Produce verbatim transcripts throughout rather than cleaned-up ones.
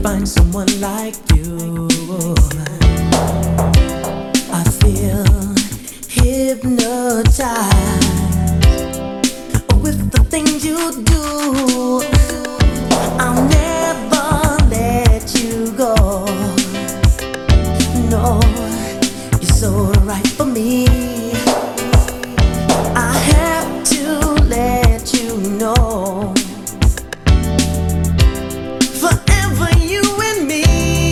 find someone like you. I feel hypnotized with the things you do. I'll never let you go. No, you're so right for me. I have to let you know. Forever you and me.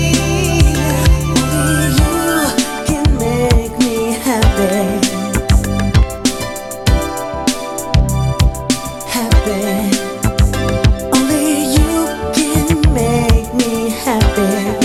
Only you can make me happy. Happy. Only you can make me happy.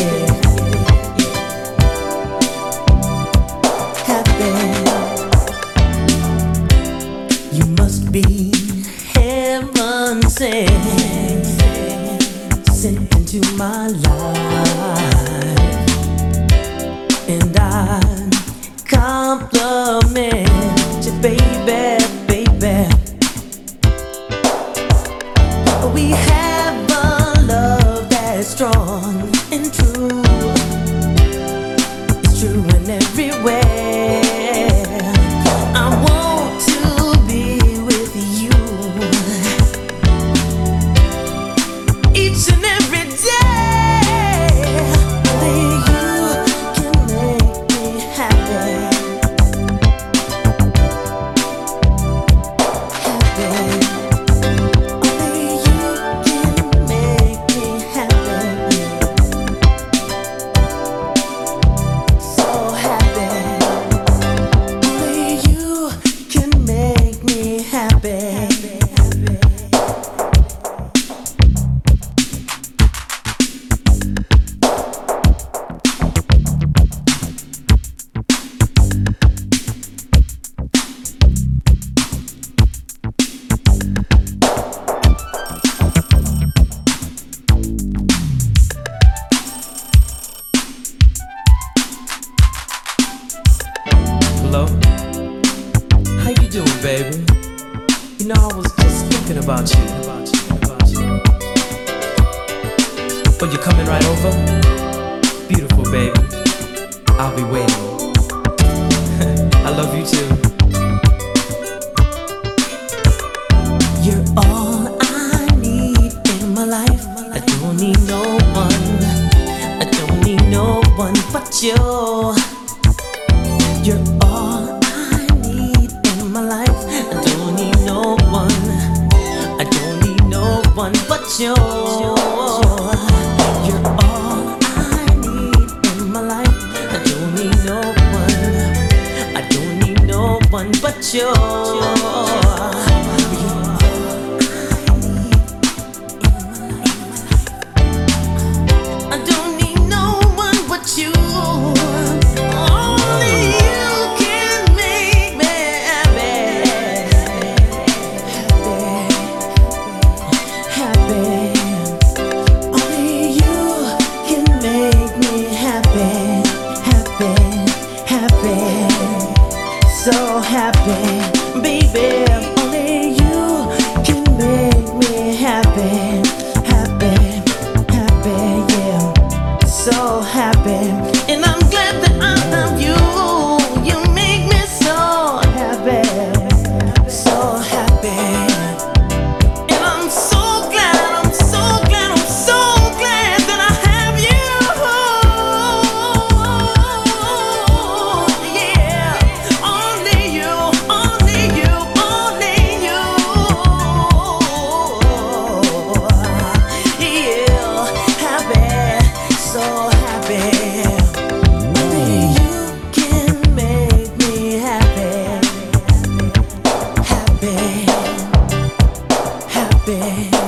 You must be heaven sent, sent into my life, and I compliment you, baby, baby. We have a love that's strong and true. It's true in every way. I want to be with you each and every day. Only you can make me happy. Happy. Only you can make me happy. So happy. Only you can make me happy. Hello? How you doing, baby? You know, I was just thinking about you. Oh, you coming right over? Beautiful, baby. I'll be waiting. I love you too. You're all I need in my life. I don't need no one. I don't need no one but you. You're all I need in my life. I don't need no one. I don't need no one but you. You're all I need in my life. I don't need no one. I don't need no one but you. I don't need no one but you. So happy, baby. Only you can make me happy, happy, happy, yeah. So happy, and I'm glad that I love you. You make me so happy, so happy. And I'm so glad, I'm so glad, I'm so glad that I have you. Yeah. Only you, only you, only you. Yeah, happy, so happy. Only you can make me happy, happy, happy.